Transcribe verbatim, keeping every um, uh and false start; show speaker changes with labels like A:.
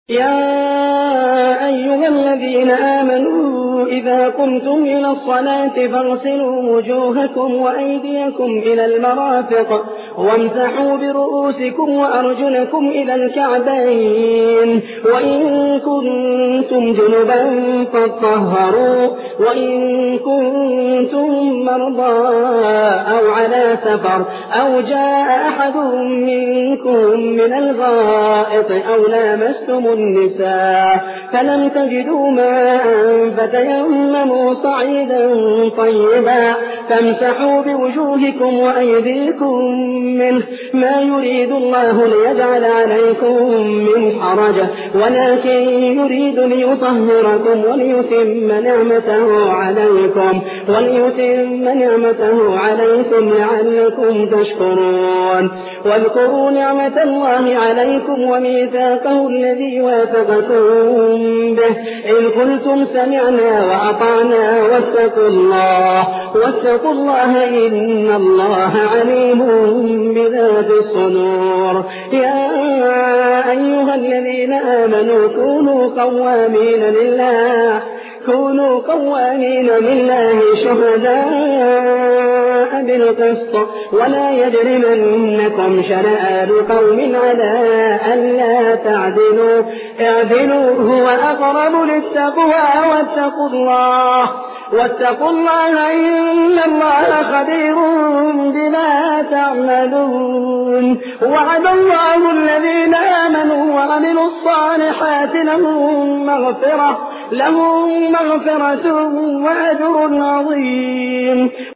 A: يا أيها الذين آمنوا إذا قمتم إلى الصلاة فاغسلوا وجوهكم وأيديكم إلى المرافق وامسحوا برؤوسكم وأرجلكم إلى الكعبين وإن كنتم جنبا فاطهروا وإن كنتم مرضى أو على سفر أو جاء أحد منكم من الغائط أو لامستم النساء فلم تجدوا ماء فتيمموا صعيدا طيبا فامسحوا بوجوهكم وأيديكم منه ما يريد الله ليجعل عليكم من حرج ولكن يريد ليطهركم وليتم نعمته عليكم وليتم نعمته عليكم لعلكم تشكرون واذكروا نعمة الله عليكم وميثاقه الذي واثقكم به إن قلتم سمعنا وأطعنا واتقوا الله واتقوا الله إن الله عليم بذات الصدور يا أيها الذين آمنوا كونوا قوامين لله كونوا قوامين لله شهداء بالقسط ولا يجرمنكم شنآن قوم على ألا تعدلوا اعدلوا هو أقرب للتقوى واتقوا الله واتقوا الله إن الله خبير بما تعملون وعد الله الذين آمنوا وعملوا الصالحات لهم مغفرة لهم مغفرة وأجر عظيم.